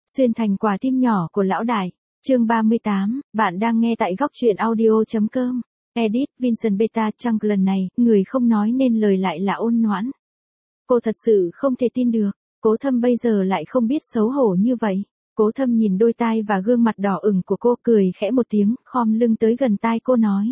Xuyên thành quả tim nhỏ của lão đại. Chương 38, bạn đang nghe tại góc truyện audio.com. Edit, Vincent Beta Trăng lần này, người không nói nên lời lại là Ôn Noãn. Cô thật sự không thể tin được, Cố Thâm bây giờ lại không biết xấu hổ như vậy. Cố Thâm nhìn đôi tai và gương mặt đỏ ửng của cô, cười khẽ một tiếng, khom lưng tới gần tai cô nói.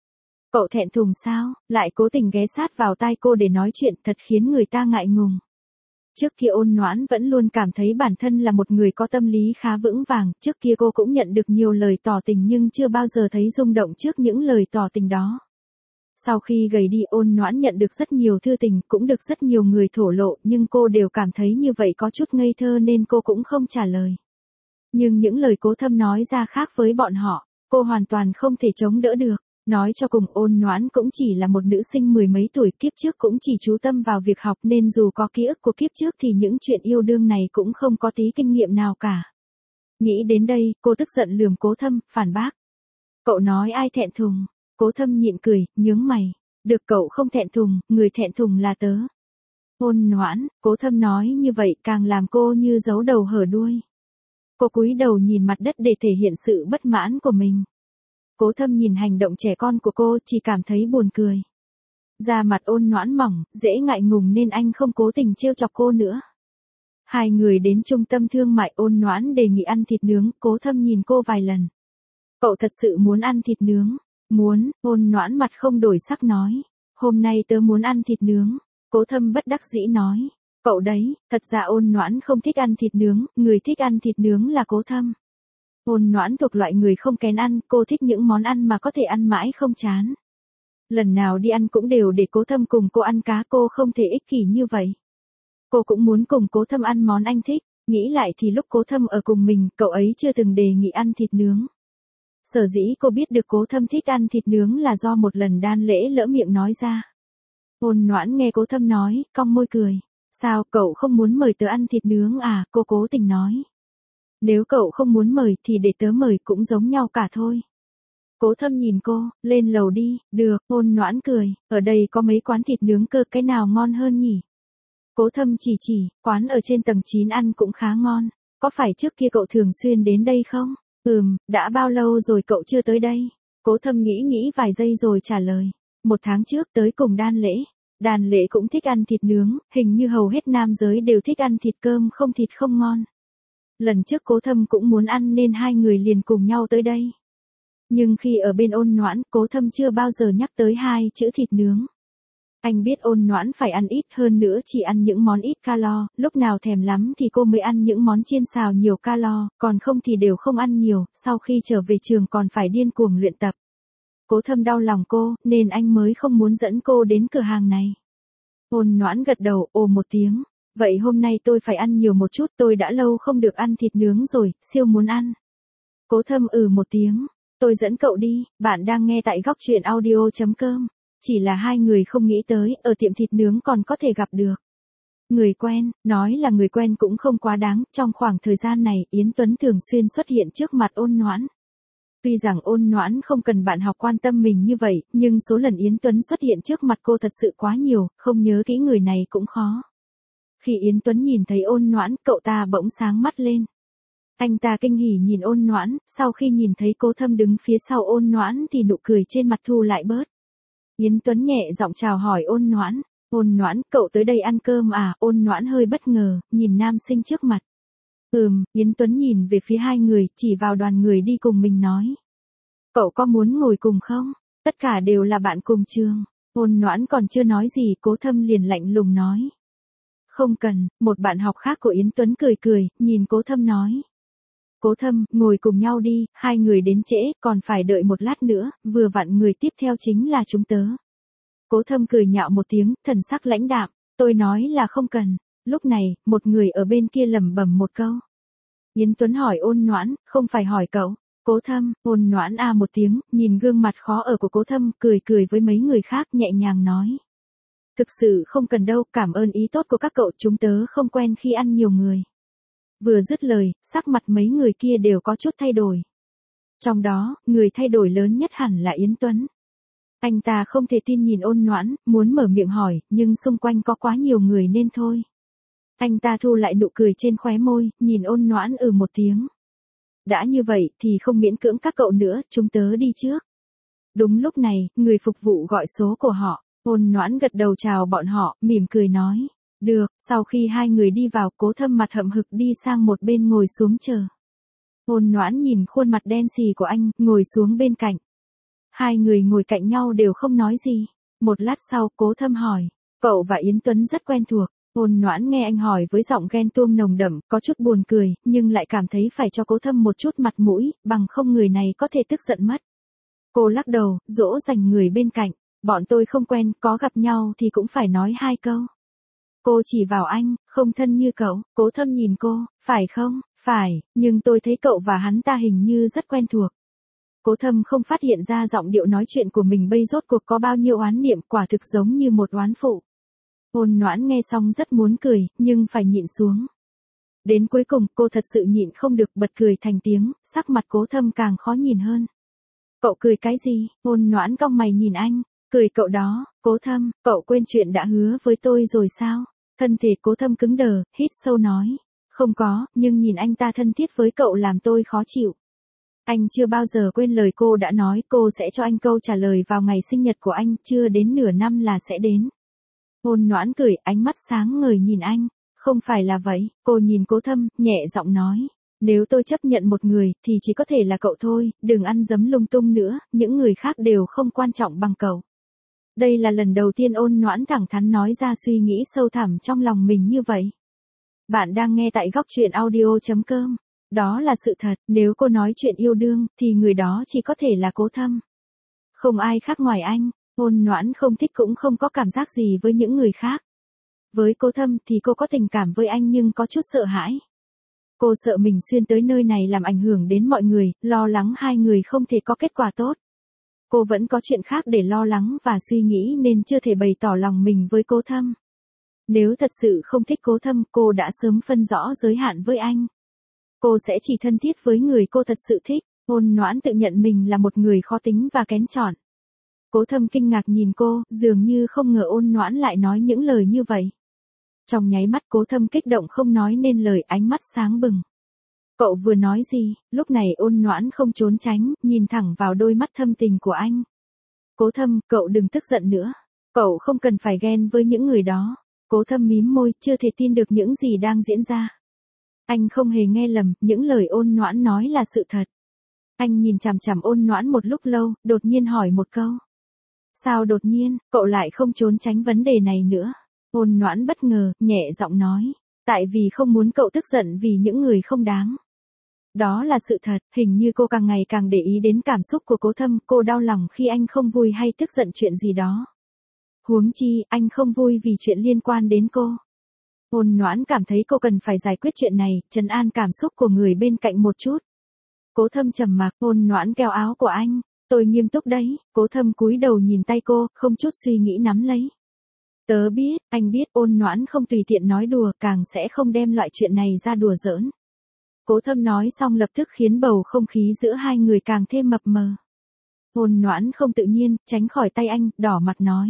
Cậu thẹn thùng sao? Lại cố tình ghé sát vào tai cô để nói chuyện, thật khiến người ta ngại ngùng. Trước kia Ôn Noãn vẫn luôn cảm thấy bản thân là một người có tâm lý khá vững vàng, trước kia cô cũng nhận được nhiều lời tỏ tình nhưng chưa bao giờ thấy rung động trước những lời tỏ tình đó. Sau khi gầy đi, Ôn Noãn nhận được rất nhiều thư tình, cũng được rất nhiều người thổ lộ, nhưng cô đều cảm thấy như vậy có chút ngây thơ nên cô cũng không trả lời. Nhưng những lời Cố Thâm nói ra khác với bọn họ, cô hoàn toàn không thể chống đỡ được. Nói cho cùng, Ôn Noãn cũng chỉ là một nữ sinh mười mấy tuổi, kiếp trước cũng chỉ chú tâm vào việc học nên dù có ký ức của kiếp trước thì những chuyện yêu đương này cũng không có tí kinh nghiệm nào cả. Nghĩ đến đây, cô tức giận lườm Cố Thâm, phản bác. Cậu nói ai thẹn thùng? Cố Thâm nhịn cười, nhướng mày. Được, cậu không thẹn thùng, người thẹn thùng là tớ. Ôn Noãn, Cố Thâm nói như vậy càng làm cô như giấu đầu hở đuôi. Cô cúi đầu nhìn mặt đất để thể hiện sự bất mãn của mình. Cố Thâm nhìn hành động trẻ con của cô chỉ cảm thấy buồn cười. Da mặt Ôn Noãn mỏng, dễ ngại ngùng nên anh không cố tình trêu chọc cô nữa. Hai người đến trung tâm thương mại, Ôn Noãn đề nghị ăn thịt nướng, Cố Thâm nhìn cô vài lần. Cậu thật sự muốn ăn thịt nướng? Muốn, Ôn Noãn mặt không đổi sắc nói. Hôm nay tớ muốn ăn thịt nướng. Cố Thâm bất đắc dĩ nói. Cậu đấy, thật ra Ôn Noãn không thích ăn thịt nướng, người thích ăn thịt nướng là Cố Thâm. Ôn Noãn thuộc loại người không kén ăn, cô thích những món ăn mà có thể ăn mãi không chán. Lần nào đi ăn cũng đều để Cố Thâm cùng cô ăn cá, cô không thể ích kỷ như vậy. Cô cũng muốn cùng Cố Thâm ăn món anh thích, nghĩ lại thì lúc Cố Thâm ở cùng mình, cậu ấy chưa từng đề nghị ăn thịt nướng. Sở dĩ cô biết được Cố Thâm thích ăn thịt nướng là do một lần đan lễ lỡ miệng nói ra. Ôn Noãn nghe Cố Thâm nói, cong môi cười. Sao, cậu không muốn mời tớ ăn thịt nướng à? Cô cố tình nói. Nếu cậu không muốn mời thì để tớ mời, cũng giống nhau cả thôi. Cố Thâm nhìn cô, lên lầu đi. Được, Ôn Noãn cười, ở đây có mấy quán thịt nướng cơ, cái nào ngon hơn nhỉ? Cố Thâm chỉ, quán ở trên tầng 9 ăn cũng khá ngon. Có phải trước kia cậu thường xuyên đến đây không? Đã bao lâu rồi cậu chưa tới đây? Cố Thâm nghĩ vài giây rồi trả lời. 1 tháng trước tới cùng Đan Lễ. Đan Lễ cũng thích ăn thịt nướng, hình như hầu hết nam giới đều thích ăn thịt cơm không thịt không ngon. Lần trước Cố Thâm cũng muốn ăn nên hai người liền cùng nhau tới đây. Nhưng khi ở bên Ôn Noãn, Cố Thâm chưa bao giờ nhắc tới hai chữ thịt nướng. Anh biết Ôn Noãn phải ăn ít, hơn nữa chỉ ăn những món ít calo, lúc nào thèm lắm thì cô mới ăn những món chiên xào nhiều calo, còn không thì đều không ăn nhiều, sau khi trở về trường còn phải điên cuồng luyện tập. Cố Thâm đau lòng cô, nên anh mới không muốn dẫn cô đến cửa hàng này. Ôn Noãn gật đầu, ồ một tiếng. Vậy hôm nay tôi phải ăn nhiều một chút, tôi đã lâu không được ăn thịt nướng rồi, siêu muốn ăn. Cố Thâm một tiếng. Tôi dẫn cậu đi, bạn đang nghe tại góc truyện audio.com. Chỉ là hai người không nghĩ tới, ở tiệm thịt nướng còn có thể gặp được người quen. Nói là người quen cũng không quá đáng, trong khoảng thời gian này, Yến Tuấn thường xuyên xuất hiện trước mặt Ôn Noãn. Tuy rằng Ôn Noãn không cần bạn học quan tâm mình như vậy, nhưng số lần Yến Tuấn xuất hiện trước mặt cô thật sự quá nhiều, không nhớ kỹ người này cũng khó. Khi Yến Tuấn nhìn thấy Ôn Noãn, cậu ta bỗng sáng mắt lên. Anh ta kinh hỉ nhìn Ôn Noãn, sau khi nhìn thấy Cố Thâm đứng phía sau Ôn Noãn thì nụ cười trên mặt thu lại bớt. Yến Tuấn nhẹ giọng chào hỏi Ôn Noãn. Ôn Noãn, cậu tới đây ăn cơm à? Ôn Noãn hơi bất ngờ, nhìn nam sinh trước mặt. Yến Tuấn nhìn về phía hai người, chỉ vào đoàn người đi cùng mình nói. Cậu có muốn ngồi cùng không? Tất cả đều là bạn cùng trường. Ôn Noãn còn chưa nói gì, Cố Thâm liền lạnh lùng nói. Không cần, một bạn học khác của Yến Tuấn cười, nhìn Cố Thâm nói. Cố Thâm, ngồi cùng nhau đi, hai người đến trễ, còn phải đợi một lát nữa, vừa vặn người tiếp theo chính là chúng tớ. Cố Thâm cười nhạo một tiếng, thần sắc lãnh đạm, tôi nói là không cần. Lúc này, một người ở bên kia lẩm bẩm một câu. Yến Tuấn hỏi Ôn Noãn, không phải hỏi cậu. Cố Thâm, Ôn Noãn một tiếng, nhìn gương mặt khó ở của Cố Thâm, cười với mấy người khác, nhẹ nhàng nói. Thực sự không cần đâu, cảm ơn ý tốt của các cậu, chúng tớ không quen khi ăn nhiều người. Vừa dứt lời, sắc mặt mấy người kia đều có chút thay đổi. Trong đó, người thay đổi lớn nhất hẳn là Yến Tuấn. Anh ta không thể tin nhìn Ôn Noãn, muốn mở miệng hỏi, nhưng xung quanh có quá nhiều người nên thôi. Anh ta thu lại nụ cười trên khóe môi, nhìn Ôn Noãn một tiếng. Đã như vậy thì không miễn cưỡng các cậu nữa, chúng tớ đi trước. Đúng lúc này, người phục vụ gọi số của họ. Ôn Noãn gật đầu chào bọn họ, mỉm cười nói. Được, sau khi hai người đi vào, Cố Thâm mặt hậm hực đi sang một bên ngồi xuống chờ. Ôn Noãn nhìn khuôn mặt đen xì của anh, ngồi xuống bên cạnh. Hai người ngồi cạnh nhau đều không nói gì. Một lát sau, Cố Thâm hỏi. Cậu và Yến Tuấn rất quen thuộc. Ôn Noãn nghe anh hỏi với giọng ghen tuông nồng đậm, có chút buồn cười, nhưng lại cảm thấy phải cho Cố Thâm một chút mặt mũi, bằng không người này có thể tức giận mất. Cô lắc đầu, dỗ dành người bên cạnh. Bọn tôi không quen, có gặp nhau thì cũng phải nói hai câu. Cô chỉ vào anh, không thân như cậu. Cố Thâm nhìn cô, phải không? Phải, nhưng tôi thấy cậu và hắn ta hình như rất quen thuộc. Cố Thâm không phát hiện ra giọng điệu nói chuyện của mình bây rốt cuộc có bao nhiêu oán niệm, quả thực giống như một oán phụ. Ôn Noãn nghe xong rất muốn cười, nhưng phải nhịn xuống. Đến cuối cùng, cô thật sự nhịn không được, bật cười thành tiếng, sắc mặt Cố Thâm càng khó nhìn hơn. Cậu cười cái gì? Ôn Noãn cong mày nhìn anh. Cười cậu đó. Cố Thâm, cậu quên chuyện đã hứa với tôi rồi sao? Thân thể Cố Thâm cứng đờ, hít sâu nói. Không có, nhưng nhìn anh ta thân thiết với cậu làm tôi khó chịu. Anh chưa bao giờ quên lời cô đã nói, cô sẽ cho anh câu trả lời vào ngày sinh nhật của anh, chưa đến nửa năm là sẽ đến. Ôn Noãn cười, ánh mắt sáng ngời nhìn anh. Không phải là vậy, cô nhìn Cố Thâm, nhẹ giọng nói. Nếu tôi chấp nhận một người, thì chỉ có thể là cậu thôi, đừng ăn dấm lung tung nữa, những người khác đều không quan trọng bằng cậu. Đây là lần đầu tiên Ôn Noãn thẳng thắn nói ra suy nghĩ sâu thẳm trong lòng mình như vậy. Bạn đang nghe tại góc truyện audio.com. Đó là sự thật, nếu cô nói chuyện yêu đương, thì người đó chỉ có thể là Cố Thâm. Không ai khác ngoài anh. Ôn Noãn không thích cũng không có cảm giác gì với những người khác. Với Cố Thâm thì cô có tình cảm với anh nhưng có chút sợ hãi. Cô sợ mình xuyên tới nơi này làm ảnh hưởng đến mọi người, lo lắng hai người không thể có kết quả tốt. Cô vẫn có chuyện khác để lo lắng và suy nghĩ nên chưa thể bày tỏ lòng mình với Cố Thâm. Nếu thật sự không thích Cố Thâm, cô đã sớm phân rõ giới hạn với anh. Cô sẽ chỉ thân thiết với người cô thật sự thích. Ôn Noãn tự nhận mình là một người khó tính và kén chọn. Cố Thâm kinh ngạc nhìn cô, dường như không ngờ Ôn Noãn lại nói những lời như vậy. Trong nháy mắt Cố Thâm kích động không nói nên lời, ánh mắt sáng bừng. Cậu vừa nói gì? Lúc này Ôn Noãn không trốn tránh, nhìn thẳng vào đôi mắt thâm tình của anh. Cố Thâm, cậu đừng tức giận nữa. Cậu không cần phải ghen với những người đó. Cố Thâm mím môi, chưa thể tin được những gì đang diễn ra. Anh không hề nghe lầm, những lời Ôn Noãn nói là sự thật. Anh nhìn chằm chằm Ôn Noãn một lúc lâu, đột nhiên hỏi một câu. Sao đột nhiên, cậu lại không trốn tránh vấn đề này nữa? Ôn Noãn bất ngờ, nhẹ giọng nói. Tại vì không muốn cậu tức giận vì những người không đáng. Đó là sự thật, hình như cô càng ngày càng để ý đến cảm xúc của Cố Thâm, cô đau lòng khi anh không vui hay tức giận chuyện gì đó. Huống chi, anh không vui vì chuyện liên quan đến cô. Ôn Noãn cảm thấy cô cần phải giải quyết chuyện này, trấn an cảm xúc của người bên cạnh một chút. Cố Thâm trầm mặc, Ôn Noãn kéo áo của anh. Tôi nghiêm túc đấy. Cố Thâm cúi đầu nhìn tay cô, không chút suy nghĩ nắm lấy. Tớ biết, anh biết. Ôn Noãn không tùy tiện nói đùa, càng sẽ không đem loại chuyện này ra đùa giỡn. Cố Thâm nói xong lập tức khiến bầu không khí giữa hai người càng thêm mập mờ. Ôn Noãn không tự nhiên, tránh khỏi tay anh, đỏ mặt nói.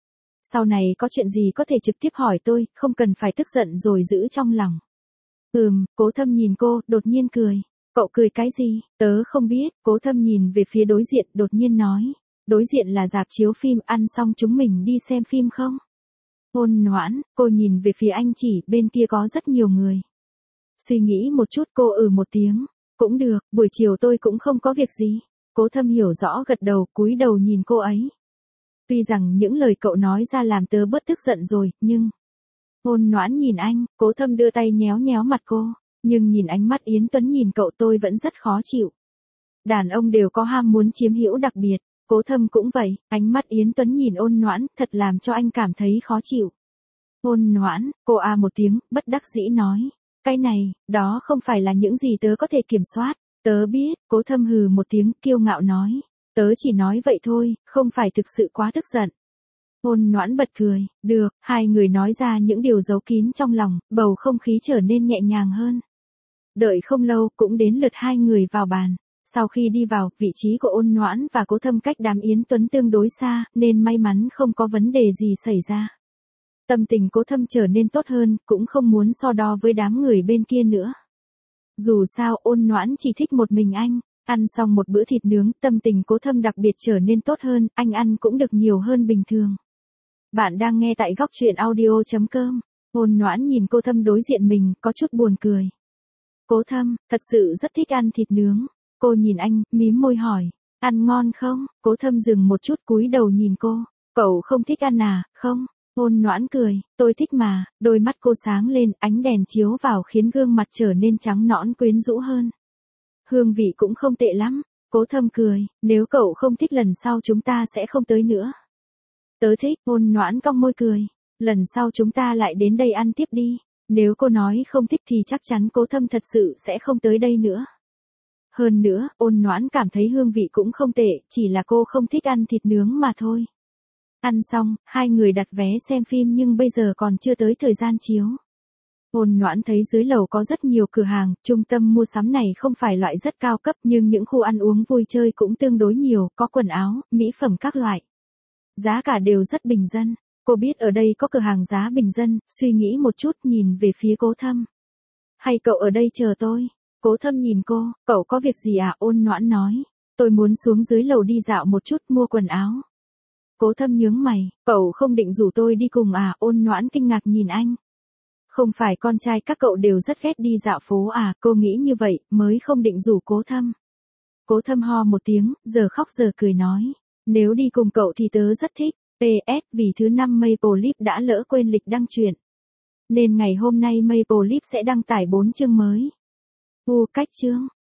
Sau này có chuyện gì có thể trực tiếp hỏi tôi, không cần phải tức giận rồi giữ trong lòng. Cố Thâm nhìn cô, đột nhiên cười. Cậu cười cái gì? Tớ không biết. Cố Thâm nhìn về phía đối diện, đột nhiên nói. Đối diện là rạp chiếu phim, ăn xong chúng mình đi xem phim không? Ôn Noãn, cô nhìn về phía anh chỉ, bên kia có rất nhiều người. Suy nghĩ một chút cô một tiếng. Cũng được, buổi chiều tôi cũng không có việc gì. Cố Thâm hiểu rõ gật đầu, cúi đầu nhìn cô ấy. Tuy rằng những lời cậu nói ra làm tớ bớt tức giận rồi, nhưng... Ôn Noãn nhìn anh, Cố Thâm đưa tay nhéo nhéo mặt cô. Nhưng nhìn ánh mắt Yến Tuấn nhìn cậu tôi vẫn rất khó chịu. Đàn ông đều có ham muốn chiếm hữu đặc biệt. Cố Thâm cũng vậy, ánh mắt Yến Tuấn nhìn Ôn Noãn, thật làm cho anh cảm thấy khó chịu. Ôn Noãn, cô một tiếng, bất đắc dĩ nói. Cái này, đó không phải là những gì tớ có thể kiểm soát. Tớ biết. Cố Thâm hừ một tiếng, kiêu ngạo nói. Tớ chỉ nói vậy thôi, không phải thực sự quá tức giận. Ôn Noãn bật cười. Được, hai người nói ra những điều giấu kín trong lòng, bầu không khí trở nên nhẹ nhàng hơn. Đợi không lâu, cũng đến lượt hai người vào bàn. Sau khi đi vào, vị trí của Ôn Noãn và Cố Thâm cách đám Yến Tuấn tương đối xa, nên may mắn không có vấn đề gì xảy ra. Tâm tình Cố Thâm trở nên tốt hơn, cũng không muốn so đo với đám người bên kia nữa. Dù sao Ôn Noãn chỉ thích một mình anh. Ăn xong một bữa thịt nướng, tâm tình Cố Thâm đặc biệt trở nên tốt hơn, anh ăn cũng được nhiều hơn bình thường. Bạn đang nghe tại góc truyện audio.com. Ôn Noãn nhìn Cố Thâm đối diện mình, có chút buồn cười. Cố Thâm, thật sự rất thích ăn thịt nướng. Cô nhìn anh, mím môi hỏi, ăn ngon không? Cố Thâm dừng một chút cúi đầu nhìn cô. Cậu không thích ăn à? Không. Ôn Noãn cười, tôi thích mà. Đôi mắt cô sáng lên, ánh đèn chiếu vào khiến gương mặt trở nên trắng nõn quyến rũ hơn. Hương vị cũng không tệ lắm. Cố Thâm cười, nếu cậu không thích lần sau chúng ta sẽ không tới nữa. Tớ thích. Ôn Noãn cong môi cười, lần sau chúng ta lại đến đây ăn tiếp đi. Nếu cô nói không thích thì chắc chắn Cố Thâm thật sự sẽ không tới đây nữa. Hơn nữa, Ôn Noãn cảm thấy hương vị cũng không tệ, chỉ là cô không thích ăn thịt nướng mà thôi. Ăn xong, hai người đặt vé xem phim nhưng bây giờ còn chưa tới thời gian chiếu. Ôn Noãn thấy dưới lầu có rất nhiều cửa hàng, trung tâm mua sắm này không phải loại rất cao cấp nhưng những khu ăn uống vui chơi cũng tương đối nhiều, có quần áo, mỹ phẩm các loại. Giá cả đều rất bình dân. Cô biết ở đây có cửa hàng giá bình dân, suy nghĩ một chút nhìn về phía Cố Thâm. Hay cậu ở đây chờ tôi? Cố Thâm nhìn cô, cậu có việc gì à? Ôn Noãn nói, tôi muốn xuống dưới lầu đi dạo một chút mua quần áo. Cố Thâm nhướng mày, cậu không định rủ tôi đi cùng à? Ôn Noãn kinh ngạc nhìn anh. Không phải con trai các cậu đều rất ghét đi dạo phố à? Cô nghĩ như vậy, mới không định rủ Cố Thâm. Cố Thâm ho một tiếng, giờ khóc giờ cười nói, nếu đi cùng cậu thì tớ rất thích. PS, vì thứ 5 Maple Leaf đã lỡ quên lịch đăng truyện. Nên ngày hôm nay Maple Leaf sẽ đăng tải 4 chương mới. Cách chương.